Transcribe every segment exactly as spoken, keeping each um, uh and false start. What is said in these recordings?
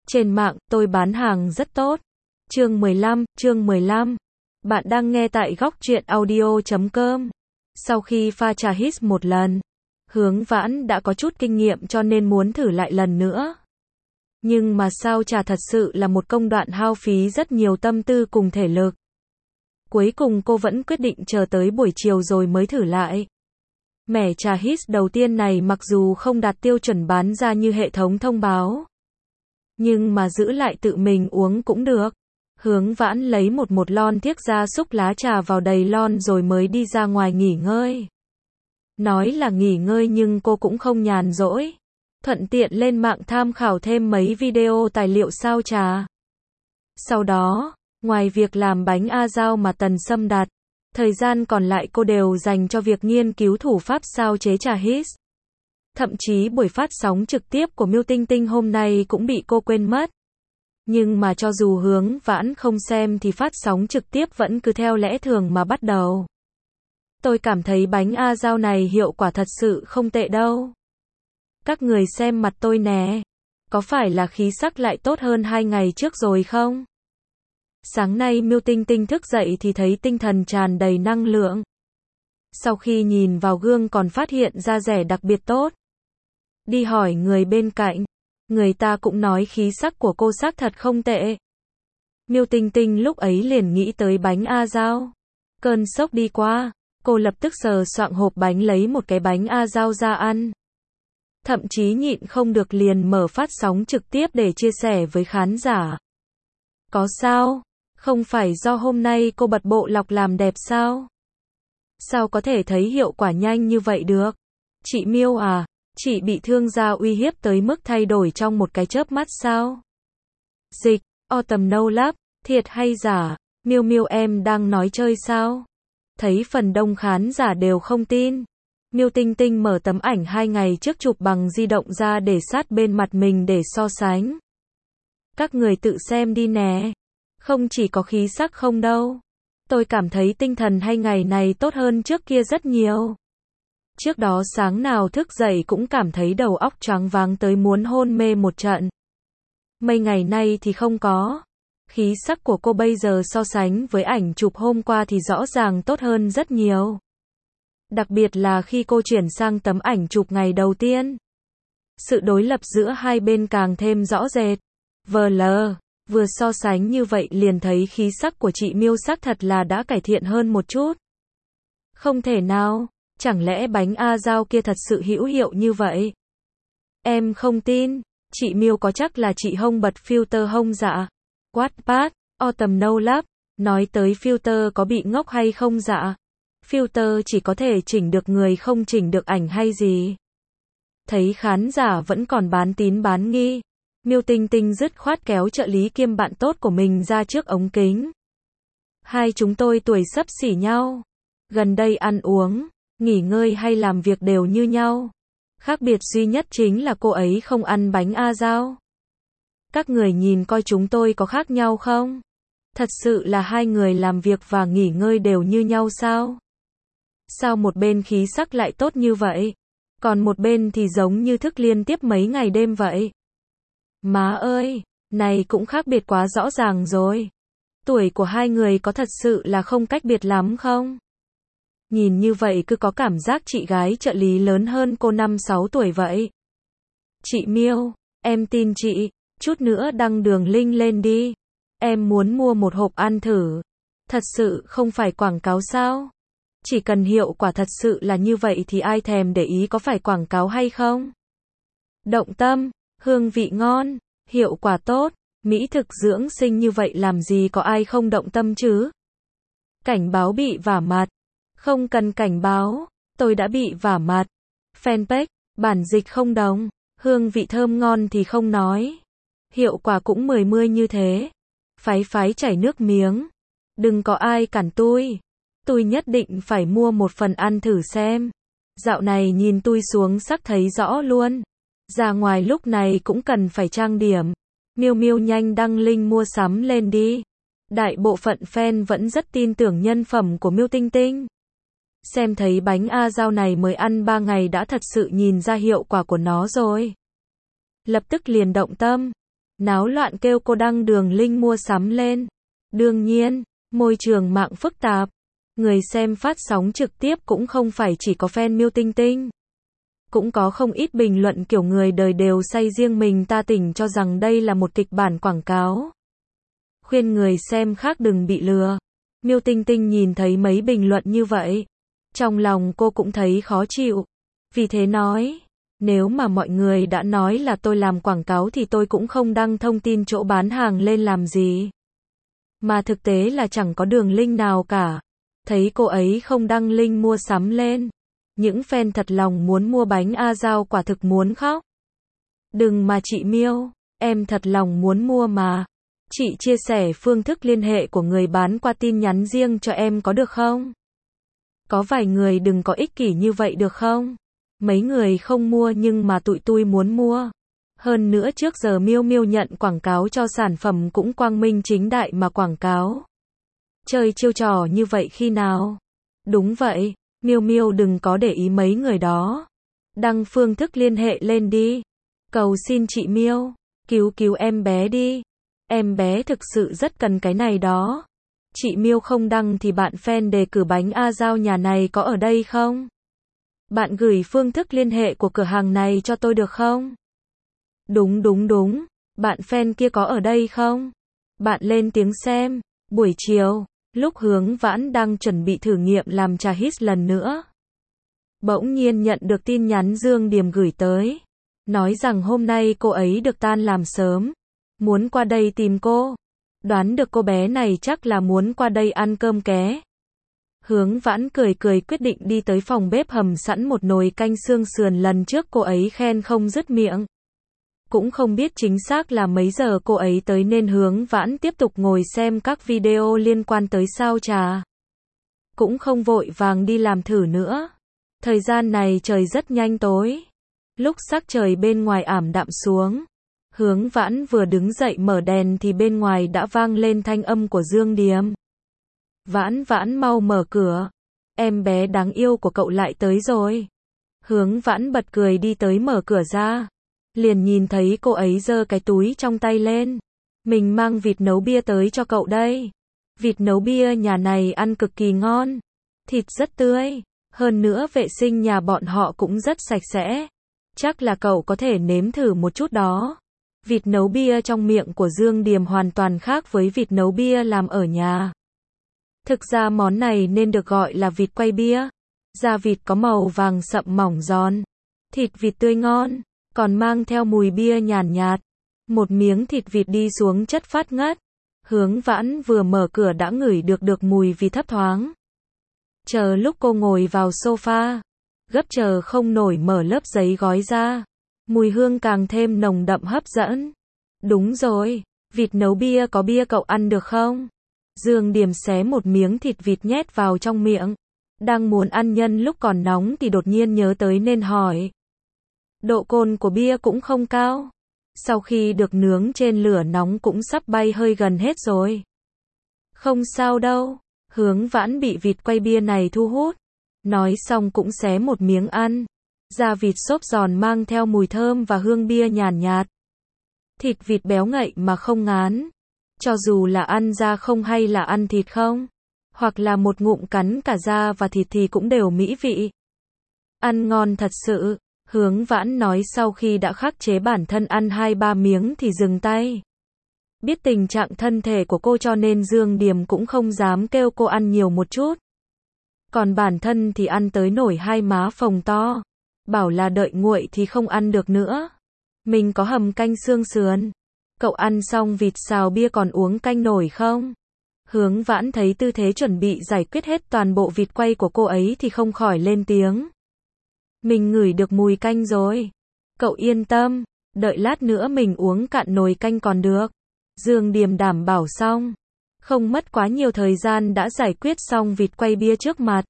Trên mạng, tôi bán hàng rất tốt. Chương mười lăm, chương mười lăm. Bạn đang nghe tại góc truyện audio chấm com. Sau khi pha trà hít một lần, Hướng Vãn đã có chút kinh nghiệm cho nên muốn thử lại lần nữa. Nhưng mà sao trà thật sự là một công đoạn hao phí rất nhiều tâm tư cùng thể lực. Cuối cùng cô vẫn quyết định chờ tới buổi chiều rồi mới thử lại. Mẻ trà hít đầu tiên này mặc dù không đạt tiêu chuẩn bán ra như hệ thống thông báo, nhưng mà giữ lại tự mình uống cũng được. Hướng Vãn lấy một một lon thiếc gia súc lá trà vào đầy lon rồi mới đi ra ngoài nghỉ ngơi. Nói là nghỉ ngơi nhưng cô cũng không nhàn rỗi. Thuận tiện lên mạng tham khảo thêm mấy video tài liệu sao trà. Sau đó, ngoài việc làm bánh a dao mà Tần Sâm đặt, thời gian còn lại cô đều dành cho việc nghiên cứu thủ pháp sao chế trà hít. Thậm chí buổi phát sóng trực tiếp của Miêu Tinh Tinh hôm nay cũng bị cô quên mất. Nhưng mà cho dù Hướng Vãn không xem thì phát sóng trực tiếp vẫn cứ theo lẽ thường mà bắt đầu. Tôi cảm thấy bánh a dao này hiệu quả thật sự không tệ đâu. Các người xem mặt tôi nè. Có phải là khí sắc lại tốt hơn hai ngày trước rồi không? Sáng nay Miêu Tinh Tinh thức dậy thì thấy tinh thần tràn đầy năng lượng. Sau khi nhìn vào gương còn phát hiện da rẻ đặc biệt tốt. Đi hỏi người bên cạnh, người ta cũng nói khí sắc của cô xác thật không tệ. Miêu Tinh Tinh lúc ấy liền nghĩ tới bánh a dao. Cơn sốc đi qua, cô lập tức sờ soạng hộp bánh lấy một cái bánh a dao ra ăn. Thậm chí nhịn không được liền mở phát sóng trực tiếp để chia sẻ với khán giả. Có sao? Không phải do hôm nay cô bật bộ lọc làm đẹp sao? Sao có thể thấy hiệu quả nhanh như vậy được? Chị Miêu à, chị bị thương da uy hiếp tới mức thay đổi trong một cái chớp mắt sao? Dịch, Autumn No Lab, thiệt hay giả? Miêu Miêu em đang nói chơi sao? Thấy phần đông khán giả đều không tin. Miêu Tinh Tinh mở tấm ảnh hai ngày trước chụp bằng di động ra để sát bên mặt mình để so sánh. Các người tự xem đi nè. Không chỉ có khí sắc không đâu. Tôi cảm thấy tinh thần hai ngày này tốt hơn trước kia rất nhiều. Trước đó sáng nào thức dậy cũng cảm thấy đầu óc choáng váng tới muốn hôn mê một trận. Mấy ngày nay thì không có. Khí sắc của cô bây giờ so sánh với ảnh chụp hôm qua thì rõ ràng tốt hơn rất nhiều. Đặc biệt là khi cô chuyển sang tấm ảnh chụp ngày đầu tiên. Sự đối lập giữa hai bên càng thêm rõ rệt. vê lờ, vừa so sánh như vậy liền thấy khí sắc của chị Miêu sắc thật là đã cải thiện hơn một chút. Không thể nào, chẳng lẽ bánh a dao kia thật sự hữu hiệu như vậy? Em không tin, chị Miêu có chắc là chị Hông bật filter hông dạ? Wattpad, Autumn No Lab, nói tới filter có bị ngốc hay không dạ? Filter chỉ có thể chỉnh được người không chỉnh được ảnh hay gì? Thấy khán giả vẫn còn bán tín bán nghi. Miêu Tinh Tinh dứt khoát kéo trợ lý kiêm bạn tốt của mình ra trước ống kính. Hai chúng tôi tuổi xấp xỉ nhau. Gần đây ăn uống, nghỉ ngơi hay làm việc đều như nhau. Khác biệt duy nhất chính là cô ấy không ăn bánh a dao. Các người nhìn coi chúng tôi có khác nhau không? Thật sự là hai người làm việc và nghỉ ngơi đều như nhau sao? Sao một bên khí sắc lại tốt như vậy? Còn một bên thì giống như thức liên tiếp mấy ngày đêm vậy? Má ơi, này cũng khác biệt quá rõ ràng rồi. Tuổi của hai người có thật sự là không cách biệt lắm không? Nhìn như vậy cứ có cảm giác chị gái trợ lý lớn hơn cô năm sáu tuổi vậy. Chị Miêu, em tin chị, chút nữa đăng đường link lên đi. Em muốn mua một hộp ăn thử. Thật sự không phải quảng cáo sao? Chỉ cần hiệu quả thật sự là như vậy thì ai thèm để ý có phải quảng cáo hay không? Động tâm, hương vị ngon, hiệu quả tốt, mỹ thực dưỡng sinh như vậy làm gì có ai không động tâm chứ? Cảnh báo bị vả mặt. Không cần cảnh báo, tôi đã bị vả mặt. Fanpage, bản dịch không đồng, hương vị thơm ngon thì không nói. Hiệu quả cũng mười mươi như thế. Phái phái chảy nước miếng. Đừng có ai cản tôi. Tôi nhất định phải mua một phần ăn thử xem. Dạo này nhìn tôi xuống sắc thấy rõ luôn. Ra ngoài lúc này cũng cần phải trang điểm. Miêu Miêu nhanh đăng link mua sắm lên đi. Đại bộ phận fan vẫn rất tin tưởng nhân phẩm của Miêu Tinh Tinh. Xem thấy bánh a dao này mới ăn ba ngày đã thật sự nhìn ra hiệu quả của nó rồi. Lập tức liền động tâm. náo loạn kêu cô đăng đường link mua sắm lên. Đương nhiên, môi trường mạng phức tạp, người xem phát sóng trực tiếp cũng không phải chỉ có fan Miêu Tinh Tinh. Cũng có không ít bình luận kiểu người đời đều say riêng mình ta tỉnh cho rằng đây là một kịch bản quảng cáo. Khuyên người xem khác đừng bị lừa. Miêu Tinh Tinh nhìn thấy mấy bình luận như vậy, trong lòng cô cũng thấy khó chịu. Vì thế nói, nếu mà mọi người đã nói là tôi làm quảng cáo thì tôi cũng không đăng thông tin chỗ bán hàng lên làm gì. Mà thực tế là chẳng có đường link nào cả. Thấy cô ấy không đăng link mua sắm lên, những fan thật lòng muốn mua bánh A Giao quả thực muốn khóc. Đừng mà chị Miêu, em thật lòng muốn mua mà. Chị chia sẻ phương thức liên hệ của người bán qua tin nhắn riêng cho em có được không? Có vài người đừng có ích kỷ như vậy được không? Mấy người không mua nhưng mà tụi tôi muốn mua. Hơn nữa trước giờ Miêu Miêu nhận quảng cáo cho sản phẩm cũng quang minh chính đại mà quảng cáo. Chơi chiêu trò như vậy khi nào? Đúng vậy, Miêu Miêu đừng có để ý mấy người đó. Đăng phương thức liên hệ lên đi. Cầu xin chị Miêu, cứu cứu em bé đi. Em bé thực sự rất cần cái này đó. Chị Miêu không đăng thì bạn fan đề cử bánh A Giao nhà này có ở đây không? Bạn gửi phương thức liên hệ của cửa hàng này cho tôi được không? Đúng đúng đúng, bạn fan kia có ở đây không? Bạn lên tiếng xem. Buổi chiều, lúc Hướng Vãn đang chuẩn bị thử nghiệm làm trà hít lần nữa, bỗng nhiên nhận được tin nhắn Dương Điềm gửi tới, nói rằng hôm nay cô ấy được tan làm sớm, muốn qua đây tìm cô. Đoán được cô bé này chắc là muốn qua đây ăn cơm ké. Hướng Vãn cười cười quyết định đi tới phòng bếp hầm sẵn một nồi canh xương sườn lần trước cô ấy khen không dứt miệng. Cũng không biết chính xác là mấy giờ cô ấy tới nên Hướng Vãn tiếp tục ngồi xem các video liên quan tới sao trà. Cũng không vội vàng đi làm thử nữa. Thời gian này trời rất nhanh tối. Lúc sắc trời bên ngoài ảm đạm xuống, Hướng Vãn vừa đứng dậy mở đèn thì bên ngoài đã vang lên thanh âm của Dương Điềm. Vãn Vãn mau mở cửa. Em bé đáng yêu của cậu lại tới rồi. Hướng Vãn bật cười đi tới mở cửa ra. Liền nhìn thấy cô ấy giơ cái túi trong tay lên. Mình mang vịt nấu bia tới cho cậu đây. Vịt nấu bia nhà này ăn cực kỳ ngon. Thịt rất tươi. Hơn nữa vệ sinh nhà bọn họ cũng rất sạch sẽ. Chắc là cậu có thể nếm thử một chút đó. Vịt nấu bia trong miệng của Dương Điềm hoàn toàn khác với vịt nấu bia làm ở nhà. Thực ra món này nên được gọi là vịt quay bia. Da vịt có màu vàng sậm mỏng giòn. Thịt vịt tươi ngon, còn mang theo mùi bia nhàn nhạt. Một miếng thịt vịt đi xuống chất phát ngất. Hướng Vãn vừa mở cửa đã ngửi được được mùi vịt thấp thoáng. Chờ lúc cô ngồi vào sofa, gấp chờ không nổi mở lớp giấy gói ra. Mùi hương càng thêm nồng đậm hấp dẫn. Đúng rồi, vịt nấu bia có bia cậu ăn được không? Dương Điềm xé một miếng thịt vịt nhét vào trong miệng. Đang muốn ăn nhân lúc còn nóng thì đột nhiên nhớ tới nên hỏi. Độ cồn của bia cũng không cao. Sau khi được nướng trên lửa nóng cũng sắp bay hơi gần hết rồi. Không sao đâu. Hướng Vãn bị vịt quay bia này thu hút. Nói xong cũng xé một miếng ăn. Da vịt xốp giòn mang theo mùi thơm và hương bia nhàn nhạt. Thịt vịt béo ngậy mà không ngán. Cho dù là ăn da không hay là ăn thịt không, hoặc là một ngụm cắn cả da và thịt thì cũng đều mỹ vị. Ăn ngon thật sự, Hướng Vãn nói sau khi đã khắc chế bản thân ăn hai ba miếng thì dừng tay. Biết tình trạng thân thể của cô cho nên Dương Điềm cũng không dám kêu cô ăn nhiều một chút. Còn bản thân thì ăn tới nổi hai má phồng to. Bảo là đợi nguội thì không ăn được nữa. Mình có hầm canh xương sườn. Cậu ăn xong vịt xào bia còn uống canh nổi không? Hướng Vãn thấy tư thế chuẩn bị giải quyết hết toàn bộ vịt quay của cô ấy thì không khỏi lên tiếng. Mình ngửi được mùi canh rồi. Cậu yên tâm, đợi lát nữa mình uống cạn nồi canh còn được. Dương Điềm đảm bảo xong. Không mất quá nhiều thời gian đã giải quyết xong vịt quay bia trước mặt.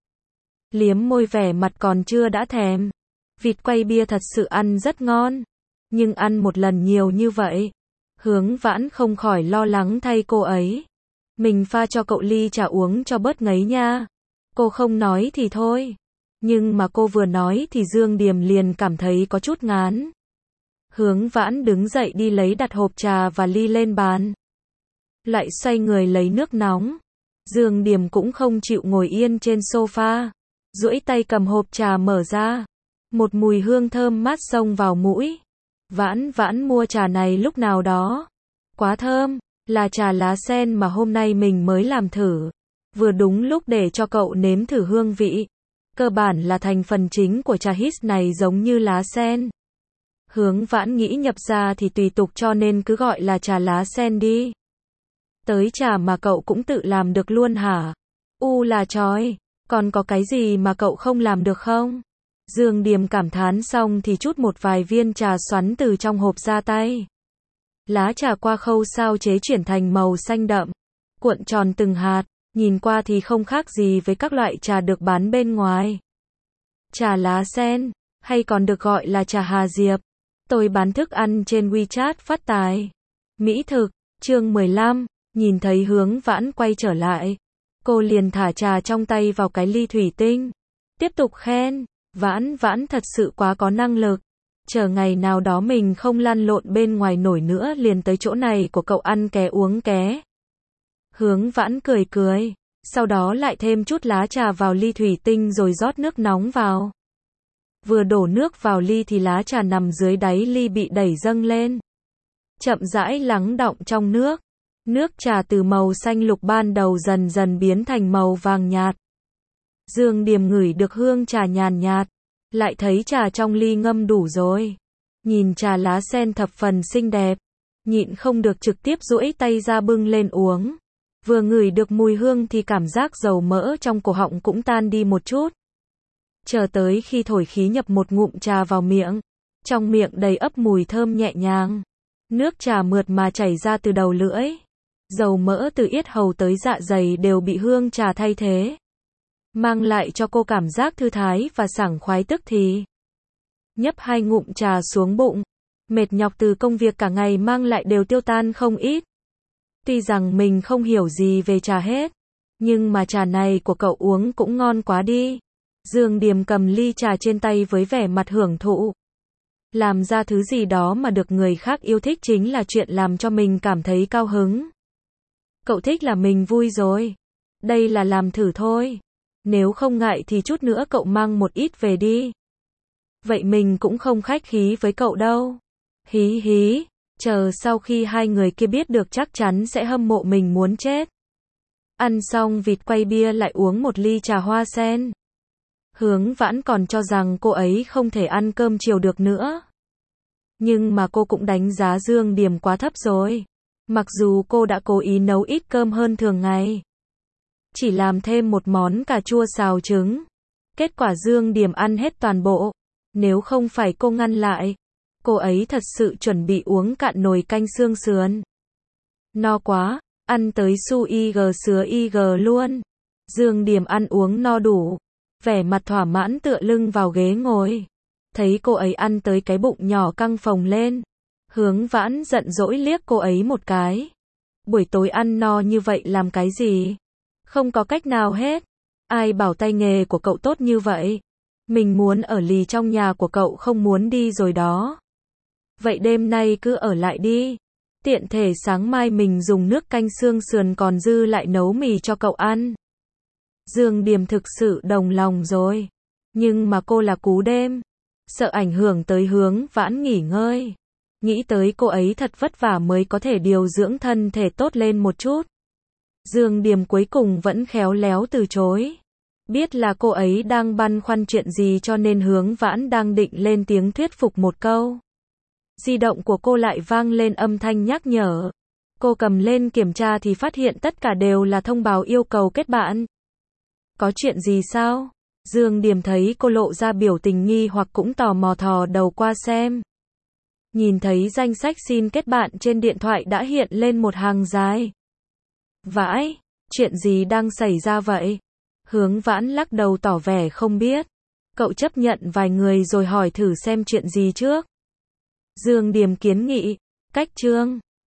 Liếm môi vẻ mặt còn chưa đã thèm. Vịt quay bia thật sự ăn rất ngon. Nhưng ăn một lần nhiều như vậy, Hướng Vãn không khỏi lo lắng thay cô ấy. Mình pha cho cậu ly trà uống cho bớt ngấy nha. Cô không nói thì thôi. Nhưng mà cô vừa nói thì Dương Điềm liền cảm thấy có chút ngán. Hướng Vãn đứng dậy đi lấy đặt hộp trà và ly lên bàn. Lại xoay người lấy nước nóng. Dương Điềm cũng không chịu ngồi yên trên sofa. Duỗi tay cầm hộp trà mở ra. Một mùi hương thơm mát xông vào mũi. Vãn Vãn mua trà này lúc nào đó. Quá thơm, là trà lá sen mà hôm nay mình mới làm thử. Vừa đúng lúc để cho cậu nếm thử hương vị. Cơ bản là thành phần chính của trà hít này giống như lá sen. Hướng Vãn nghĩ nhập ra thì tùy tục cho nên cứ gọi là trà lá sen đi. Tới trà mà cậu cũng tự làm được luôn hả? U là chói, còn có cái gì mà cậu không làm được không? Dương Điềm cảm thán xong thì chút một vài viên trà xoắn từ trong hộp ra tay. Lá trà qua khâu sao chế chuyển thành màu xanh đậm, cuộn tròn từng hạt, nhìn qua thì không khác gì với các loại trà được bán bên ngoài. Trà lá sen, hay còn được gọi là trà Hà Diệp. Tôi bán thức ăn trên WeChat phát tài. Mỹ thực, chương mười lăm, nhìn thấy Hướng Vãn quay trở lại. Cô liền thả trà trong tay vào cái ly thủy tinh. Tiếp tục khen, Vãn Vãn thật sự quá có năng lực. Chờ ngày nào đó mình không lăn lộn bên ngoài nổi nữa liền tới chỗ này của cậu ăn ké uống ké. Hướng Vãn cười cười, sau đó lại thêm chút lá trà vào ly thủy tinh rồi rót nước nóng vào. Vừa đổ nước vào ly thì lá trà nằm dưới đáy ly bị đẩy dâng lên. Chậm rãi lắng đọng trong nước. Nước trà từ màu xanh lục ban đầu dần dần biến thành màu vàng nhạt. Dương Điềm ngửi được hương trà nhàn nhạt. Lại thấy trà trong ly ngâm đủ rồi. Nhìn trà lá sen thập phần xinh đẹp. Nhịn không được trực tiếp duỗi tay ra bưng lên uống. Vừa ngửi được mùi hương thì cảm giác dầu mỡ trong cổ họng cũng tan đi một chút. Chờ tới khi thổi khí nhập một ngụm trà vào miệng. Trong miệng đầy ắp mùi thơm nhẹ nhàng. Nước trà mượt mà chảy ra từ đầu lưỡi. Dầu mỡ từ yết hầu tới dạ dày đều bị hương trà thay thế. Mang lại cho cô cảm giác thư thái và sảng khoái tức thì. Nhấp hai ngụm trà xuống bụng. Mệt nhọc từ công việc cả ngày mang lại đều tiêu tan không ít. Tuy rằng mình không hiểu gì về trà hết. Nhưng mà trà này của cậu uống cũng ngon quá đi. Dương Điềm cầm ly trà trên tay với vẻ mặt hưởng thụ. Làm ra thứ gì đó mà được người khác yêu thích chính là chuyện làm cho mình cảm thấy cao hứng. Cậu thích là mình vui rồi. Đây là làm thử thôi. Nếu không ngại thì chút nữa cậu mang một ít về đi. Vậy mình cũng không khách khí với cậu đâu. Hí hí, chờ sau khi hai người kia biết được chắc chắn sẽ hâm mộ mình muốn chết. Ăn xong vịt quay bia lại uống một ly trà hoa sen. Hướng Vãn còn cho rằng cô ấy không thể ăn cơm chiều được nữa. Nhưng mà cô cũng đánh giá Dương Điềm quá thấp rồi. Mặc dù cô đã cố ý nấu ít cơm hơn thường ngày. Chỉ làm thêm một món cà chua xào trứng. Kết quả Dương Điềm ăn hết toàn bộ. Nếu không phải cô ngăn lại, cô ấy thật sự chuẩn bị uống cạn nồi canh xương sườn. No quá, ăn tới su y gờ sứa y gờ luôn. Dương Điềm ăn uống no đủ. Vẻ mặt thỏa mãn tựa lưng vào ghế ngồi. Thấy cô ấy ăn tới cái bụng nhỏ căng phồng lên. Hướng Vãn giận dỗi liếc cô ấy một cái. Buổi tối ăn no như vậy làm cái gì? Không có cách nào hết. Ai bảo tay nghề của cậu tốt như vậy? Mình muốn ở lì trong nhà của cậu không muốn đi rồi đó. Vậy đêm nay cứ ở lại đi. Tiện thể sáng mai mình dùng nước canh xương sườn còn dư lại nấu mì cho cậu ăn. Dương Điềm thực sự đồng lòng rồi. Nhưng mà cô là cú đêm. Sợ ảnh hưởng tới Hướng Vãn nghỉ ngơi. Nghĩ tới cô ấy thật vất vả mới có thể điều dưỡng thân thể tốt lên một chút. Dương Điềm cuối cùng vẫn khéo léo từ chối. Biết là cô ấy đang băn khoăn chuyện gì cho nên Hướng Vãn đang định lên tiếng thuyết phục một câu. Di động của cô lại vang lên âm thanh nhắc nhở. Cô cầm lên kiểm tra thì phát hiện tất cả đều là thông báo yêu cầu kết bạn. Có chuyện gì sao? Dương Điềm thấy cô lộ ra biểu tình nghi hoặc cũng tò mò thò đầu qua xem. Nhìn thấy danh sách xin kết bạn trên điện thoại đã hiện lên một hàng dài. Vãi, chuyện gì đang xảy ra vậy? Hướng Vãn lắc đầu tỏ vẻ không biết. Cậu chấp nhận vài người rồi hỏi thử xem chuyện gì trước. Dương Điềm kiến nghị, cách chương.